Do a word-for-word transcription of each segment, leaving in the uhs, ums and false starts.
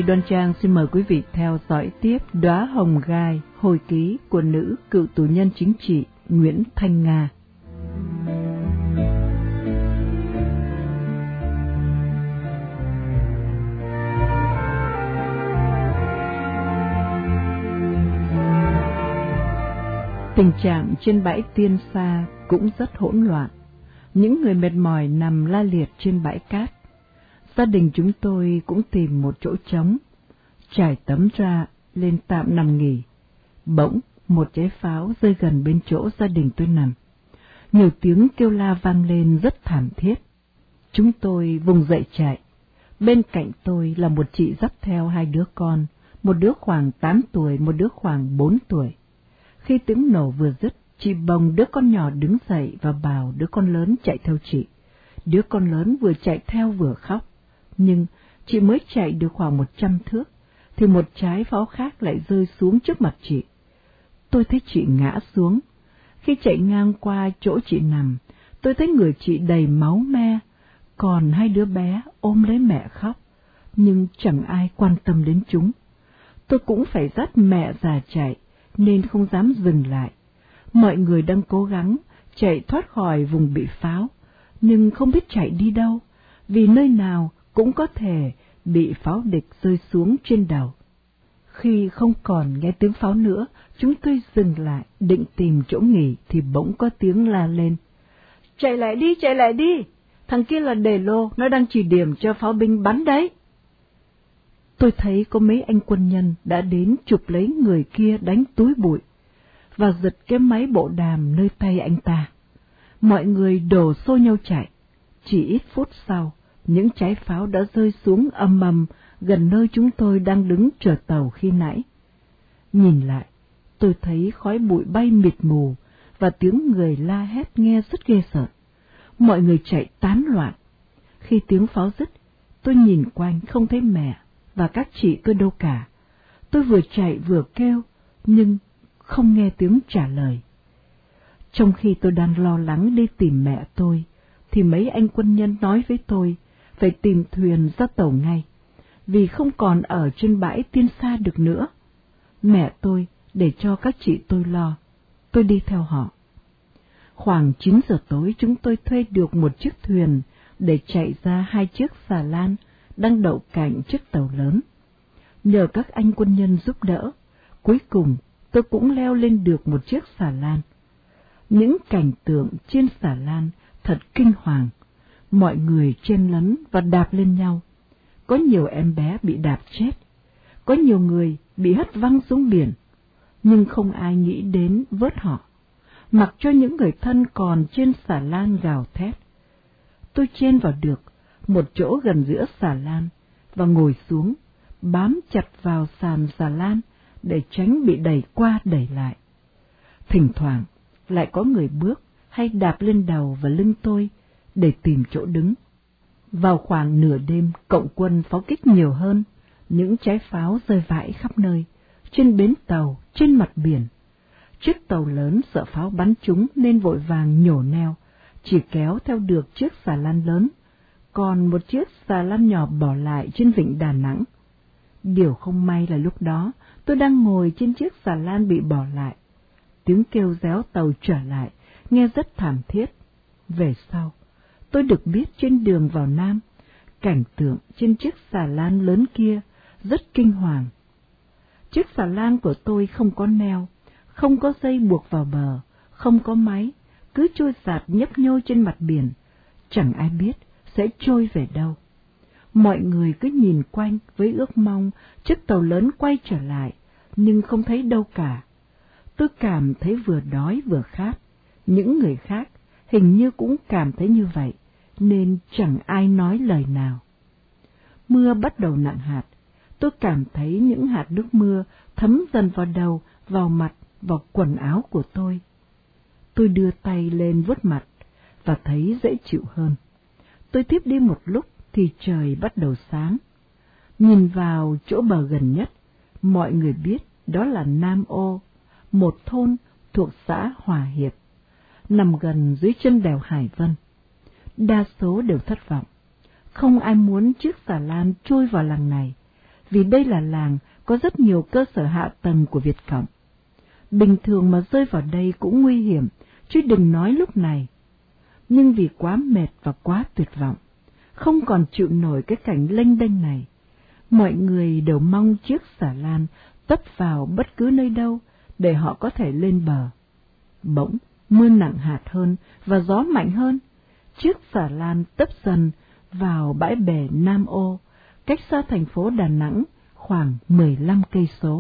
Đoan Trang xin mời quý vị theo dõi tiếp Đóa Hồng Gai, hồi ký của nữ cựu tù nhân chính trị Nguyễn Thanh Nga. Tình trạng trên bãi Tiên Sa cũng rất hỗn loạn. Những người mệt mỏi nằm la liệt trên bãi cát. Gia đình chúng tôi cũng tìm một chỗ trống, trải tấm ra lên tạm nằm nghỉ. Bỗng một trái pháo rơi gần bên chỗ gia đình tôi nằm. Nhiều tiếng kêu la vang lên rất thảm thiết. Chúng tôi vùng dậy chạy. Bên cạnh tôi là một chị dắt theo hai đứa con, một đứa khoảng tám tuổi, một đứa khoảng bốn tuổi. Khi tiếng nổ vừa dứt, chị bồng đứa con nhỏ đứng dậy và bảo đứa con lớn chạy theo chị. Đứa con lớn vừa chạy theo vừa khóc. Nhưng chị mới chạy được khoảng một trăm thước, thì một trái pháo khác lại rơi xuống trước mặt chị. Tôi thấy chị ngã xuống. Khi chạy ngang qua chỗ chị nằm, tôi thấy người chị đầy máu me, còn hai đứa bé ôm lấy mẹ khóc, nhưng chẳng ai quan tâm đến chúng. Tôi cũng phải dắt mẹ già chạy, nên không dám dừng lại. Mọi người đang cố gắng chạy thoát khỏi vùng bị pháo, nhưng không biết chạy đi đâu, vì nơi nào cũng có thể bị pháo địch rơi xuống trên đầu. Khi không còn nghe tiếng pháo nữa, chúng tôi dừng lại định tìm chỗ nghỉ thì bỗng có tiếng la lên. Chạy lại đi, chạy lại đi, thằng kia là Đề Lô, nó đang chỉ điểm cho pháo binh bắn đấy. Tôi thấy có mấy anh quân nhân đã đến chụp lấy người kia đánh túi bụi và giật cái máy bộ đàm nơi tay anh ta. Mọi người đổ xô nhau chạy. Chỉ ít phút sau, những trái pháo đã rơi xuống ầm ầm gần nơi chúng tôi đang đứng chờ tàu khi nãy. Nhìn lại, tôi thấy khói bụi bay mịt mù và tiếng người la hét nghe rất ghê sợ. Mọi người chạy tán loạn. Khi tiếng pháo dứt, tôi nhìn quanh không thấy mẹ và các chị tôi đâu cả. Tôi vừa chạy vừa kêu, nhưng không nghe tiếng trả lời. Trong khi tôi đang lo lắng đi tìm mẹ tôi, thì mấy anh quân nhân nói với tôi phải tìm thuyền ra tàu ngay, vì không còn ở trên bãi Tiên Sa được nữa. Mẹ tôi để cho các chị tôi lo, tôi đi theo họ. Khoảng chín giờ tối chúng tôi thuê được một chiếc thuyền để chạy ra hai chiếc xà lan đang đậu cạnh chiếc tàu lớn. Nhờ các anh quân nhân giúp đỡ, cuối cùng tôi cũng leo lên được một chiếc xà lan. Những cảnh tượng trên xà lan thật kinh hoàng. Mọi người chen lấn và đạp lên nhau. Có nhiều em bé bị đạp chết. Có nhiều người bị hất văng xuống biển. Nhưng không ai nghĩ đến vớt họ, mặc cho những người thân còn trên xà lan gào thét. Tôi chen vào được một chỗ gần giữa xà lan và ngồi xuống, bám chặt vào sàn xà lan để tránh bị đẩy qua đẩy lại. Thỉnh thoảng lại có người bước hay đạp lên đầu và lưng tôi để tìm chỗ đứng. Vào khoảng nửa đêm, cộng quân pháo kích nhiều hơn, những trái pháo rơi vãi khắp nơi, trên bến tàu, trên mặt biển. Chiếc tàu lớn sợ pháo bắn chúng nên vội vàng nhổ neo, chỉ kéo theo được chiếc xà lan lớn, còn một chiếc xà lan nhỏ bỏ lại trên vịnh Đà Nẵng. Điều không may là lúc đó tôi đang ngồi trên chiếc xà lan bị bỏ lại. Tiếng kêu réo tàu trở lại, nghe rất thảm thiết. Về sau, tôi được biết trên đường vào Nam, cảnh tượng trên chiếc xà lan lớn kia rất kinh hoàng. Chiếc xà lan của tôi không có neo, không có dây buộc vào bờ, không có máy, cứ trôi dạt nhấp nhô trên mặt biển, chẳng ai biết sẽ trôi về đâu. Mọi người cứ nhìn quanh với ước mong chiếc tàu lớn quay trở lại, nhưng không thấy đâu cả. Tôi cảm thấy vừa đói vừa khát. Những người khác hình như cũng cảm thấy như vậy, nên chẳng ai nói lời nào. Mưa bắt đầu nặng hạt. Tôi cảm thấy những hạt nước mưa thấm dần vào đầu, vào mặt, vào quần áo của tôi. Tôi đưa tay lên vuốt mặt và thấy dễ chịu hơn. Tôi tiếp đi một lúc thì trời bắt đầu sáng. Nhìn vào chỗ bờ gần nhất, mọi người biết đó là Nam Ô, một thôn thuộc xã Hòa Hiệp, nằm gần dưới chân đèo Hải Vân. Đa số đều thất vọng. Không ai muốn chiếc xà lan trôi vào làng này. vì đây là làng có rất nhiều cơ sở hạ tầng của Việt Cộng. Bình thường mà rơi vào đây cũng nguy hiểm, chứ đừng nói lúc này. Nhưng vì quá mệt và quá tuyệt vọng, không còn chịu nổi cái cảnh lênh đênh này, mọi người đều mong chiếc xà lan tấp vào bất cứ nơi đâu để họ có thể lên bờ. Bỗng, mưa nặng hạt hơn và gió mạnh hơn, chiếc xà lan tấp dần vào bãi bè Nam Ô, cách xa thành phố Đà Nẵng khoảng mười lăm cây số.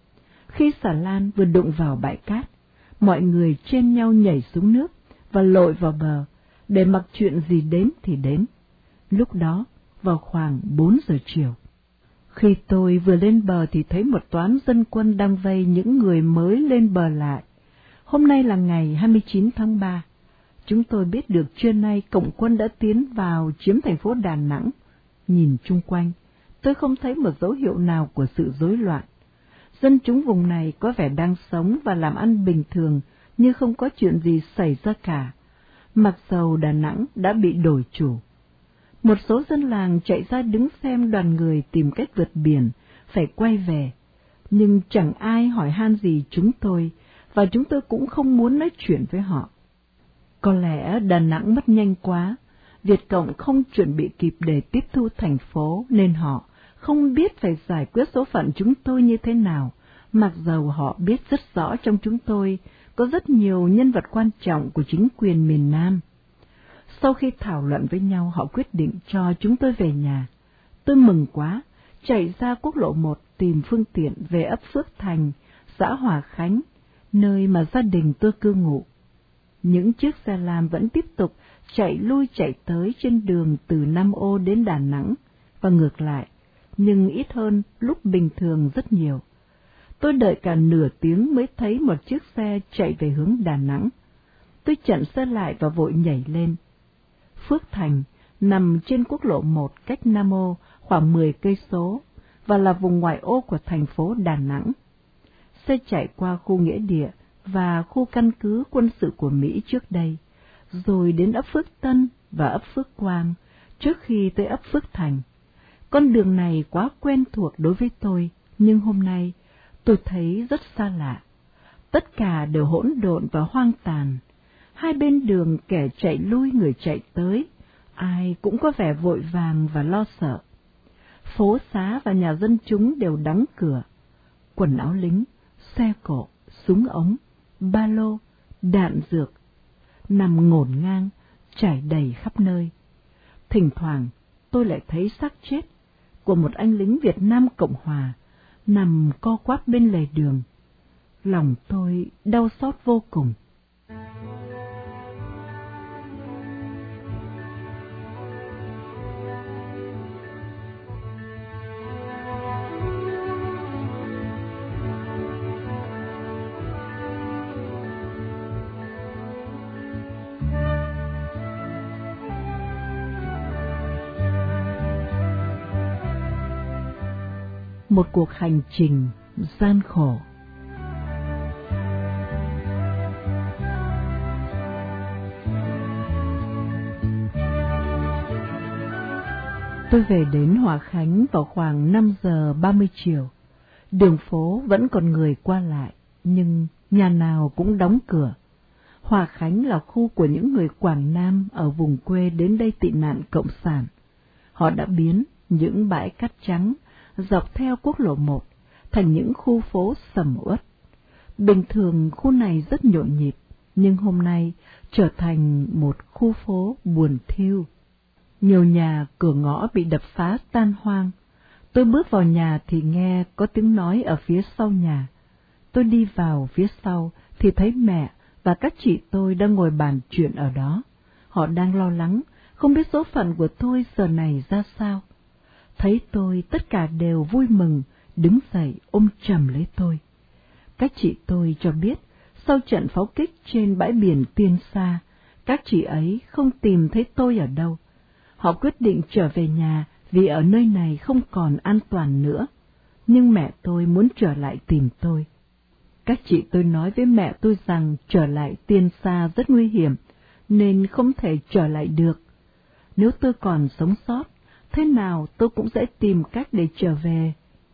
Khi xà lan vừa đụng vào bãi cát, mọi người chen nhau nhảy xuống nước và lội vào bờ, để mặc chuyện gì đến thì đến. Lúc đó, vào khoảng bốn giờ chiều. Khi tôi vừa lên bờ thì thấy một toán dân quân đang vây những người mới lên bờ lại. Hôm nay là ngày hai mươi chín tháng ba. Chúng tôi biết được trưa nay cộng quân đã tiến vào chiếm thành phố Đà Nẵng. Nhìn chung quanh, tôi không thấy một dấu hiệu nào của sự rối loạn. Dân chúng vùng này có vẻ đang sống và làm ăn bình thường như không có chuyện gì xảy ra cả, mặc dầu Đà Nẵng đã bị đổi chủ. Một số dân làng chạy ra đứng xem đoàn người tìm cách vượt biển, phải quay về, nhưng chẳng ai hỏi han gì chúng tôi, và chúng tôi cũng không muốn nói chuyện với họ. Có lẽ Đà Nẵng mất nhanh quá, Việt Cộng không chuẩn bị kịp để tiếp thu thành phố, nên họ không biết phải giải quyết số phận chúng tôi như thế nào, mặc dầu họ biết rất rõ trong chúng tôi có rất nhiều nhân vật quan trọng của chính quyền miền Nam. Sau khi thảo luận với nhau, họ quyết định cho chúng tôi về nhà. Tôi mừng quá, chạy ra quốc lộ một tìm phương tiện về ấp Phước Thành, xã Hòa Khánh, nơi mà gia đình tôi cư ngụ. Những chiếc xe lam vẫn tiếp tục chạy lui chạy tới trên đường từ Nam Ô đến Đà Nẵng, và ngược lại, nhưng ít hơn lúc bình thường rất nhiều. Tôi đợi cả nửa tiếng mới thấy một chiếc xe chạy về hướng Đà Nẵng. Tôi chặn xe lại và vội nhảy lên. Phước Thành nằm trên quốc lộ một cách Nam Ô khoảng mười cây số và là vùng ngoại ô của thành phố Đà Nẵng. Xe chạy qua khu nghĩa địa và khu căn cứ quân sự của Mỹ trước đây, rồi đến ấp Phước Tân và ấp Phước Quang trước khi tới ấp Phước Thành. Con đường này quá quen thuộc đối với tôi, nhưng hôm nay tôi thấy rất xa lạ. Tất cả đều hỗn độn và hoang tàn. Hai bên đường kẻ chạy lui người chạy tới, ai cũng có vẻ vội vàng và lo sợ. Phố xá và nhà dân chúng đều đóng cửa. Quần áo lính, xe cộ, súng ống, ba lô, đạn dược nằm ngổn ngang, trải đầy khắp nơi. Thỉnh thoảng tôi lại thấy xác chết của một anh lính Việt Nam Cộng Hòa nằm co quắp bên lề đường. Lòng tôi đau xót vô cùng. Một cuộc hành trình gian khổ. Tôi về đến Hòa Khánh vào khoảng năm giờ ba mươi chiều. Đường phố vẫn còn người qua lại, nhưng nhà nào cũng đóng cửa. Hòa Khánh là khu của những người Quảng Nam ở vùng quê đến đây tị nạn cộng sản. Họ đã biến những bãi cát trắng dọc theo quốc lộ một thành những khu phố sầm uất. Bình thường khu này rất nhộn nhịp, nhưng hôm nay trở thành một khu phố buồn thiu. Nhiều nhà cửa ngõ bị đập phá tan hoang. Tôi bước vào nhà thì nghe có tiếng nói ở phía sau nhà. Tôi đi vào phía sau thì thấy mẹ và các chị tôi đang ngồi bàn chuyện ở đó. Họ đang lo lắng, không biết số phận của tôi giờ này ra sao. Thấy tôi, tất cả đều vui mừng, đứng dậy ôm chầm lấy tôi. Các chị tôi cho biết, sau trận pháo kích trên bãi biển Tiên Sa, các chị ấy không tìm thấy tôi ở đâu. Họ quyết định trở về nhà vì ở nơi này không còn an toàn nữa. Nhưng mẹ tôi muốn trở lại tìm tôi. Các chị tôi nói với mẹ tôi rằng trở lại Tiên Sa rất nguy hiểm, nên không thể trở lại được. Nếu tôi còn sống sót, thế nào tôi cũng sẽ tìm cách để trở về,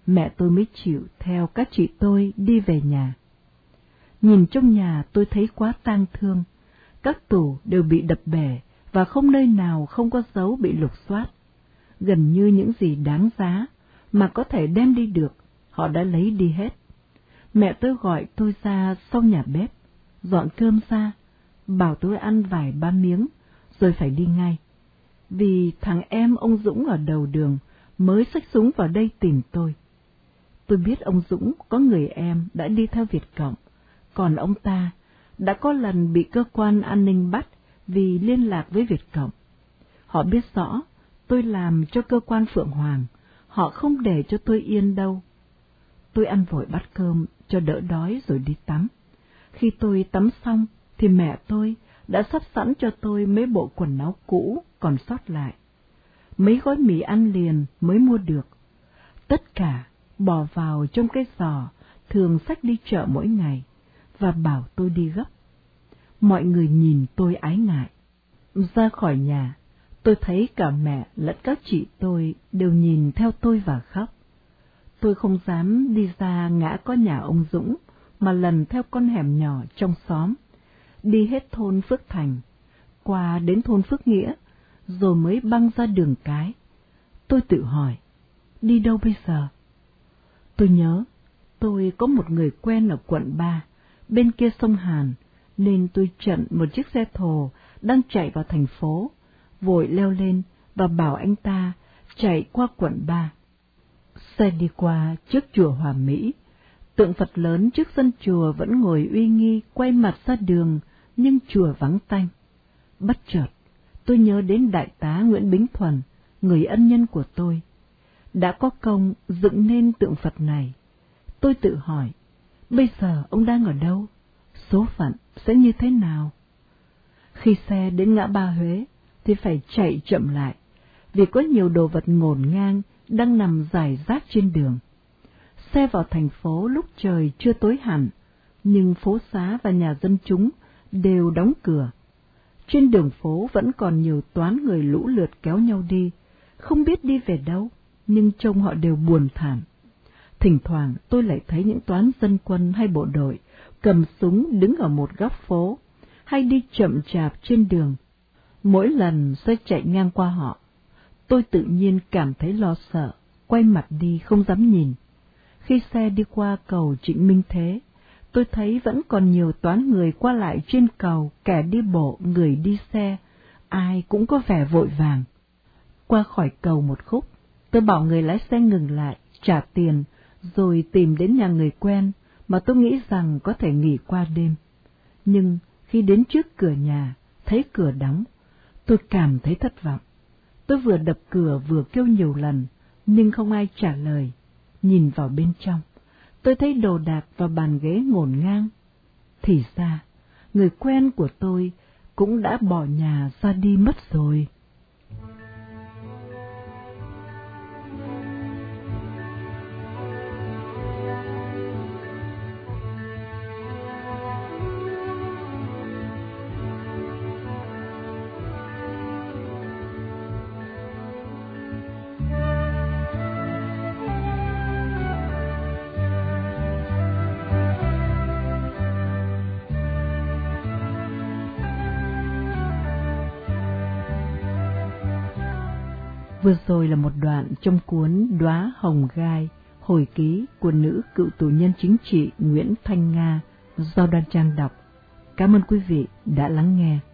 mẹ tôi mới chịu theo các chị tôi đi về nhà. Nhìn trong nhà tôi thấy quá tang thương, các tủ đều bị đập bể và không nơi nào không có dấu bị lục soát. Gần như những gì đáng giá mà có thể đem đi được, họ đã lấy đi hết. Mẹ tôi gọi tôi ra sau nhà bếp, dọn cơm ra, bảo tôi ăn vài ba miếng, rồi phải đi ngay. Vì thằng em ông Dũng ở đầu đường mới xách súng vào đây tìm tôi. Tôi biết ông Dũng có người em đã đi theo Việt Cộng, còn ông ta đã có lần bị cơ quan an ninh bắt vì liên lạc với Việt Cộng. Họ biết rõ tôi làm cho cơ quan Phượng Hoàng, họ không để cho tôi yên đâu. Tôi ăn vội bát cơm cho đỡ đói rồi đi tắm. Khi tôi tắm xong thì mẹ tôi đã sắp sẵn cho tôi mấy bộ quần áo cũ còn sót lại, mấy gói mì ăn liền mới mua được. Tất cả bỏ vào trong cái giỏ thường xách đi chợ mỗi ngày và bảo tôi đi gấp. Mọi người nhìn tôi ái ngại. Ra khỏi nhà, tôi thấy cả mẹ lẫn các chị tôi đều nhìn theo tôi và khóc. Tôi không dám đi ra ngã có nhà ông Dũng, mà lần theo con hẻm nhỏ trong xóm, đi hết thôn Phước Thành, qua đến thôn Phước Nghĩa, rồi mới băng ra đường cái. Tôi tự hỏi, đi đâu bây giờ? Tôi nhớ, tôi có một người quen ở quận ba, bên kia sông Hàn, nên tôi chặn một chiếc xe thồ đang chạy vào thành phố, vội leo lên và bảo anh ta chạy qua quận ba. Xe đi qua trước chùa Hòa Mỹ, tượng Phật lớn trước sân chùa vẫn ngồi uy nghi quay mặt ra đường, nhưng chùa vắng tanh. Bất chợt, tôi nhớ đến Đại tá Nguyễn Bính Thuần, người ân nhân của tôi, đã có công dựng nên tượng Phật này. Tôi tự hỏi, bây giờ ông đang ở đâu? Số phận sẽ như thế nào? Khi xe đến ngã ba Huế thì phải chạy chậm lại, vì có nhiều đồ vật ngổn ngang đang nằm rải rác trên đường. Xe vào thành phố lúc trời chưa tối hẳn, nhưng phố xá và nhà dân chúng đều đóng cửa. Trên đường phố vẫn còn nhiều toán người lũ lượt kéo nhau đi, không biết đi về đâu, nhưng trông họ đều buồn thảm. Thỉnh thoảng tôi lại thấy những toán dân quân hay bộ đội cầm súng đứng ở một góc phố, hay đi chậm chạp trên đường. Mỗi lần xe chạy ngang qua họ, tôi tự nhiên cảm thấy lo sợ, quay mặt đi không dám nhìn. Khi xe đi qua cầu Trịnh Minh Thế, tôi thấy vẫn còn nhiều toán người qua lại trên cầu, kẻ đi bộ, người đi xe, ai cũng có vẻ vội vàng. Qua khỏi cầu một khúc, tôi bảo người lái xe ngừng lại, trả tiền, rồi tìm đến nhà người quen mà tôi nghĩ rằng có thể nghỉ qua đêm. Nhưng khi đến trước cửa nhà, thấy cửa đóng, tôi cảm thấy thất vọng. Tôi vừa đập cửa vừa kêu nhiều lần, nhưng không ai trả lời. Nhìn vào bên trong, tôi thấy đồ đạc và bàn ghế ngổn ngang. Thì ra, người quen của tôi cũng đã bỏ nhà ra đi mất rồi. Vừa rồi là một đoạn trong cuốn Đóa Hồng Gai, hồi ký của nữ cựu tù nhân chính trị Nguyễn Thanh Nga do Đoan Trang đọc. Cảm ơn quý vị đã lắng nghe.